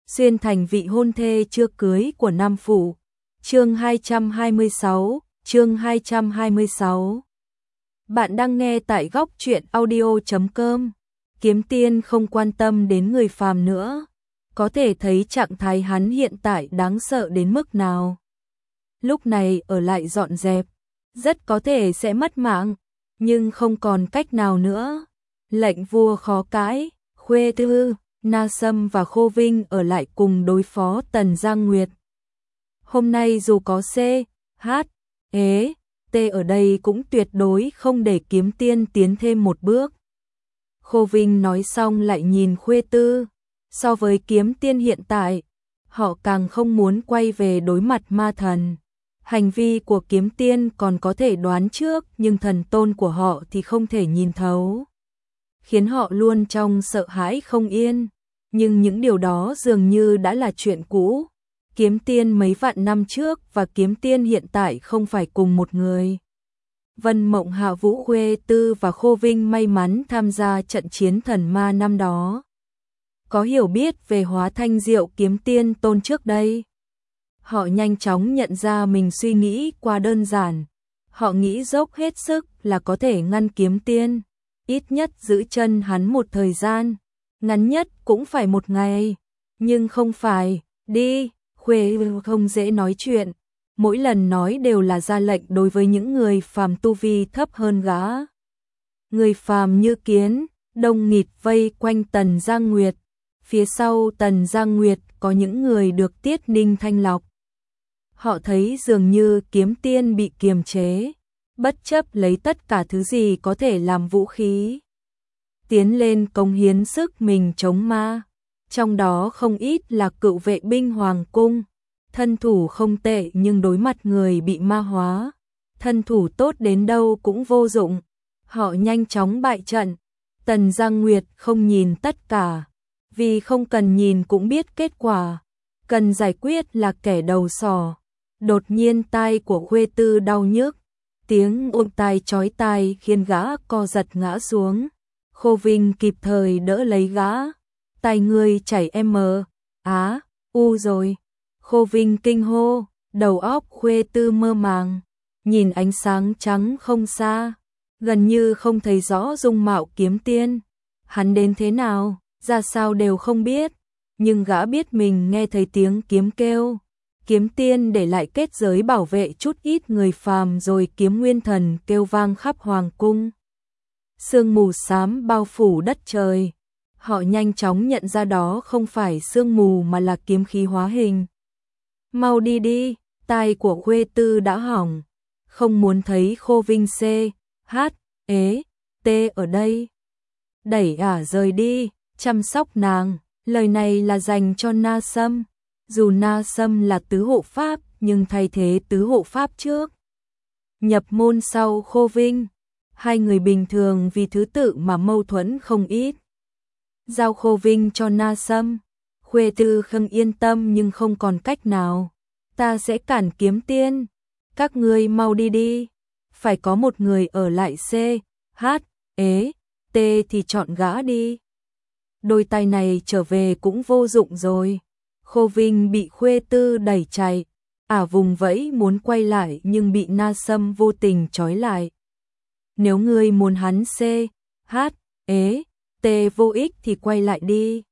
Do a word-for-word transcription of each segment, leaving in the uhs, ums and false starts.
xuyên thành vị hôn thê chưa cưới của Nam Phủ. Chương hai trăm hai mươi sáu, chương hai trăm hai mươi sáu. Bạn đang nghe tại góc truyện audio chấm com. Kiếm Tiên không quan tâm đến người phàm nữa, có thể thấy trạng thái hắn hiện tại đáng sợ đến mức nào. Lúc này ở lại dọn dẹp, rất có thể sẽ mất mạng, nhưng không còn cách nào nữa. Lệnh vua khó cãi, Khuê Tư, Na Sâm và Khô Vinh ở lại cùng đối phó Tần Giang Nguyệt. Hôm nay dù có C, H, E, T ở đây cũng tuyệt đối không để Kiếm Tiên tiến thêm một bước. Khô Vinh nói xong lại nhìn Khuê Tư. So với Kiếm Tiên hiện tại, họ càng không muốn quay về đối mặt ma thần. Hành vi của Kiếm Tiên còn có thể đoán trước, nhưng thần tôn của họ thì không thể nhìn thấu, khiến họ luôn trong sợ hãi không yên. Nhưng những điều đó dường như đã là chuyện cũ. Kiếm Tiên mấy vạn năm trước và Kiếm Tiên hiện tại không phải cùng một người. Vân Mộng, Hạ Vũ, Khuê Tư và Khô Vinh may mắn tham gia trận chiến thần ma năm đó, có hiểu biết về Hóa Thanh Diệu Kiếm Tiên tôn trước đây. Họ nhanh chóng nhận ra mình suy nghĩ quá đơn giản. Họ nghĩ dốc hết sức là có thể ngăn Kiếm Tiên, ít nhất giữ chân hắn một thời gian, ngắn nhất cũng phải một ngày. Nhưng không phải, đi, Khuê không dễ nói chuyện, mỗi lần nói đều là ra lệnh đối với những người phàm tu vi thấp hơn gã. Người phàm như kiến, đông nghịt vây quanh Tần Giang Nguyệt. Phía sau Tần Giang Nguyệt có những người được Tiết Ninh thanh lọc. Họ thấy dường như Kiếm Tiên bị kiềm chế, bất chấp lấy tất cả thứ gì có thể làm vũ khí, tiến lên cống hiến sức mình chống ma. Trong đó không ít là cựu vệ binh Hoàng Cung, thân thủ không tệ nhưng đối mặt người bị ma hóa, thân thủ tốt đến đâu cũng vô dụng. Họ nhanh chóng bại trận. Tần Giang Nguyệt không nhìn tất cả, vì không cần nhìn cũng biết kết quả. Cần giải quyết là kẻ đầu sỏ. Đột nhiên tai của Khuê Tư đau nhức, tiếng ôm tai chói tai khiến gã co giật ngã xuống. Khô Vinh kịp thời đỡ lấy gã. Tai ngươi chảy em mờ, á, u rồi. Khô Vinh kinh hô, đầu óc Khuê Tư mơ màng, nhìn ánh sáng trắng không xa, gần như không thấy rõ dung mạo Kiếm Tiên. Hắn đến thế nào, ra sao đều không biết, nhưng gã biết mình nghe thấy tiếng kiếm kêu. Kiếm Tiên để lại kết giới bảo vệ chút ít người phàm, rồi kiếm nguyên thần kêu vang khắp Hoàng Cung. Sương mù xám bao phủ đất trời. Họ nhanh chóng nhận ra đó không phải sương mù mà là kiếm khí hóa hình. Mau đi đi, tai của Khuê Tư đã hỏng, không muốn thấy Khô Vinh C, H, E, T ở đây. Đẩy ả rời đi, chăm sóc nàng. Lời này là dành cho Na Sâm. Dù Na Sâm là tứ hộ pháp, nhưng thay thế tứ hộ pháp trước nhập môn sau Khô Vinh. Hai người bình thường vì thứ tự mà mâu thuẫn không ít. Giao Khô Vinh cho Na Sâm. Khuê Tư không yên tâm nhưng không còn cách nào. Ta sẽ cản Kiếm Tiên. Các ngươi mau đi đi. Phải có một người ở lại C, H, E, T thì chọn gã đi. Đôi tay này trở về cũng vô dụng rồi. Khô Vinh bị Khuê Tư đẩy chạy. Ả vùng vẫy muốn quay lại nhưng bị Na Sâm vô tình trói lại. Nếu ngươi muốn hắn C, H, E, T vô ích thì quay lại đi.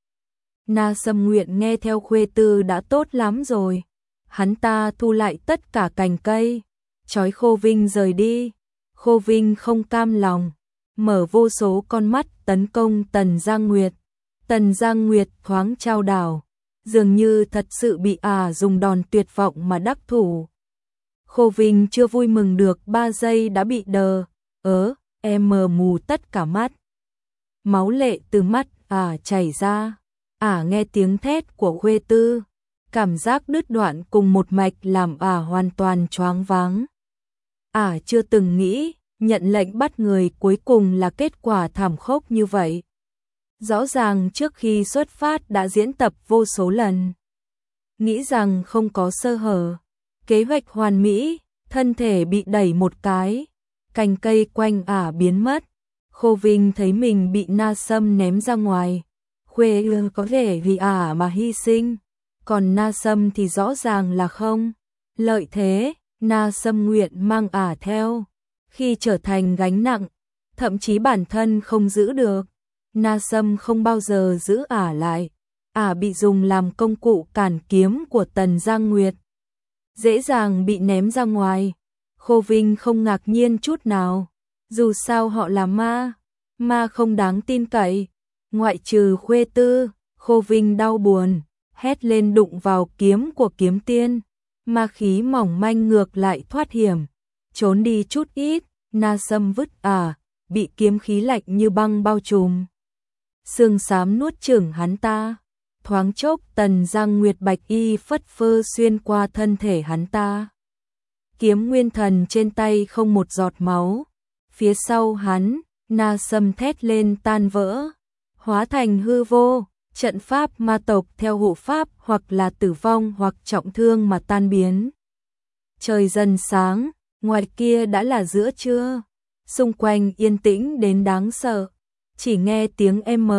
Na Sâm nguyện nghe theo Khuê Tư đã tốt lắm rồi. Hắn ta thu lại tất cả cành cây, trói Khô Vinh rời đi. Khô Vinh không cam lòng, mở vô số con mắt tấn công Tần Giang Nguyệt. Tần Giang Nguyệt thoáng trao đảo, dường như thật sự bị ả dùng đòn tuyệt vọng mà đắc thủ. Khô Vinh chưa vui mừng được ba giây đã bị đờ, ớ, em mờ mù tất cả mắt. Máu lệ từ mắt ả chảy ra. Ả nghe tiếng thét của Khuê Tư, cảm giác đứt đoạn cùng một mạch làm ả hoàn toàn choáng váng. Ả chưa từng nghĩ nhận lệnh bắt người cuối cùng là kết quả thảm khốc như vậy. Rõ ràng trước khi xuất phát đã diễn tập vô số lần, nghĩ rằng không có sơ hở, kế hoạch hoàn mỹ. Thân thể bị đẩy một cái, cành cây quanh ả biến mất. Khô Vinh thấy mình bị Na Sâm ném ra ngoài. Khuê có thể vì ả mà hy sinh, còn Na Sâm thì rõ ràng là không. Lợi thế, Na Sâm nguyện mang ả theo, khi trở thành gánh nặng, thậm chí bản thân không giữ được, Na Sâm không bao giờ giữ ả lại, ả bị dùng làm công cụ cản kiếm của Tần Giang Nguyệt, dễ dàng bị ném ra ngoài. Khô Vinh không ngạc nhiên chút nào, dù sao họ là ma, ma không đáng tin cậy, ngoại trừ Khuê Tư. Khô Vinh đau buồn, hét lên đụng vào kiếm của kiếm tiên, ma khí mỏng manh ngược lại thoát hiểm, trốn đi chút ít. Na Sâm vứt ả, bị kiếm khí lạnh như băng bao trùm, xương xám nuốt chửng hắn ta. Thoáng chốc Tần Giang Nguyệt bạch y phất phơ xuyên qua thân thể hắn ta, kiếm nguyên thần trên tay không một giọt máu. Phía sau hắn, Na Sâm thét lên tan vỡ, hóa thành hư vô. Trận pháp ma tộc theo hộ pháp hoặc là tử vong hoặc trọng thương mà tan biến. Trời dần sáng, ngoài kia đã là giữa trưa, xung quanh yên tĩnh đến đáng sợ, chỉ nghe tiếng M,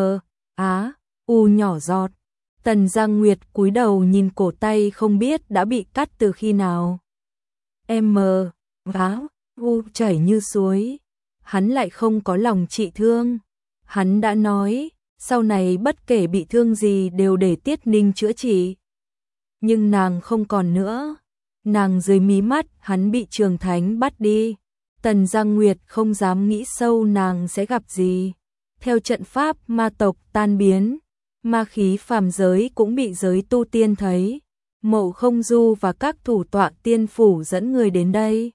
Á, U nhỏ giọt. Tần Giang Nguyệt cúi đầu nhìn cổ tay không biết đã bị cắt từ khi nào. M, Á, U chảy như suối, hắn lại không có lòng trị thương. Hắn đã nói, sau này bất kể bị thương gì đều để Tiết Ninh chữa trị. Nhưng nàng không còn nữa. Nàng dưới mí mắt hắn bị Trường Thánh bắt đi. Tần Giang Nguyệt không dám nghĩ sâu nàng sẽ gặp gì. Theo trận pháp ma tộc tan biến, ma khí phàm giới cũng bị giới tu tiên thấy. Mộ Không Du và các thủ tọa tiên phủ dẫn người đến đây.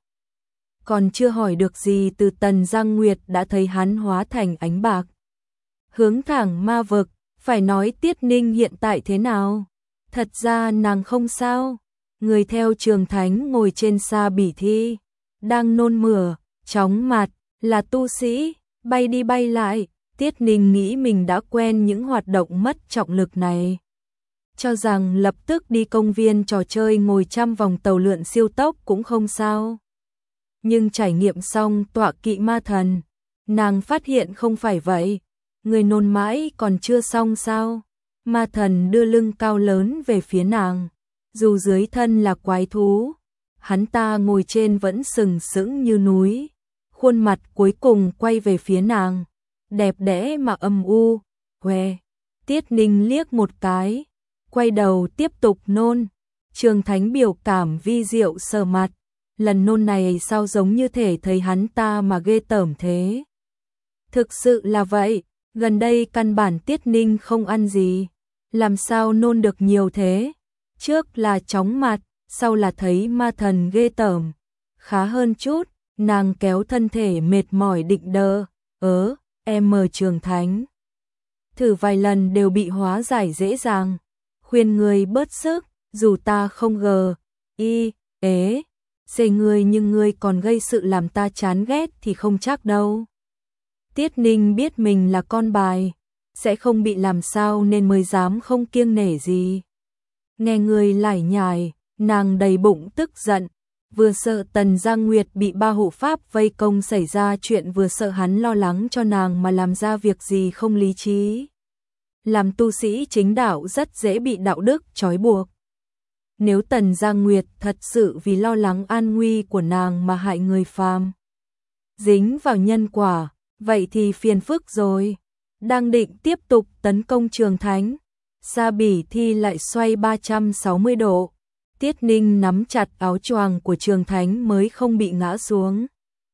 Còn chưa hỏi được gì từ Tần Giang Nguyệt đã thấy hắn hóa thành ánh bạc, hướng thẳng ma vực. Phải nói Tiết Ninh hiện tại thế nào? Thật ra nàng không sao. Người theo Trường Thánh ngồi trên sa bỉ thi, đang nôn mửa, chóng mặt, là tu sĩ, bay đi bay lại. Tiết Ninh nghĩ mình đã quen những hoạt động mất trọng lực này, cho rằng lập tức đi công viên trò chơi ngồi trăm vòng tàu lượn siêu tốc cũng không sao. Nhưng trải nghiệm xong tọa kỵ ma thần, nàng phát hiện không phải vậy. Người nôn mãi còn chưa xong sao? Ma thần đưa lưng cao lớn về phía nàng, dù dưới thân là quái thú, hắn ta ngồi trên vẫn sừng sững như núi, khuôn mặt cuối cùng quay về phía nàng, đẹp đẽ mà âm u. Hoe. Tiết Ninh liếc một cái, quay đầu tiếp tục nôn. Trường Thánh biểu cảm vi diệu sờ mặt, lần nôn này sao giống như thể thấy hắn ta mà ghê tởm thế. Thực sự là vậy, gần đây căn bản Tiết Ninh không ăn gì, làm sao nôn được nhiều thế. Trước là chóng mặt, sau là thấy ma thần ghê tởm. Khá hơn chút, nàng kéo thân thể mệt mỏi định đơ. Ớ, em mờ Trường Thánh. Thử vài lần đều bị hóa giải dễ dàng. Khuyên người bớt sức, dù ta không gờ, y, ế, dề người nhưng người còn gây sự làm ta chán ghét thì không chắc đâu. Tiết Ninh biết mình là con bài, sẽ không bị làm sao nên mới dám không kiêng nể gì. Nghe người lải nhải, nàng đầy bụng tức giận, vừa sợ Tần Giang Nguyệt bị ba hộ pháp vây công xảy ra chuyện, vừa sợ hắn lo lắng cho nàng mà làm ra việc gì không lý trí. Làm tu sĩ chính đạo rất dễ bị đạo đức trói buộc. Nếu Tần Giang Nguyệt thật sự vì lo lắng an nguy của nàng mà hại người phàm, dính vào nhân quả, vậy thì phiền phức rồi. Đang định tiếp tục tấn công Trường Thánh, sa bỉ thi lại xoay ba trăm sáu mươi độ. Tiết Ninh nắm chặt áo choàng của Trường Thánh mới không bị ngã xuống.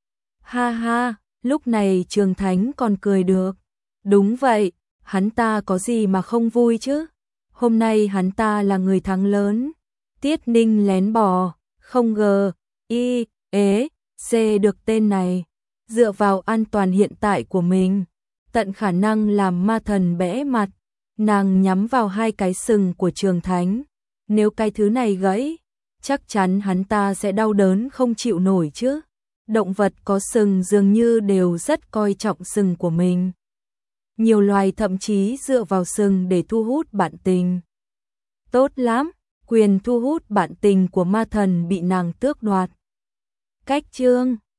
Ha ha, lúc này Trường Thánh còn cười được. Đúng vậy, hắn ta có gì mà không vui chứ. Hôm nay hắn ta là người thắng lớn. Tiết Ninh lén bò, không ngờ, y, ế, c được tên này. Dựa vào an toàn hiện tại của mình, tận khả năng làm ma thần bẽ mặt. Nàng nhắm vào hai cái sừng của Trường Thánh. Nếu cái thứ này gãy, chắc chắn hắn ta sẽ đau đớn không chịu nổi chứ. Động vật có sừng dường như đều rất coi trọng sừng của mình. Nhiều loài thậm chí dựa vào sừng để thu hút bạn tình. Tốt lắm, quyền thu hút bạn tình của ma thần bị nàng tước đoạt. Cách chương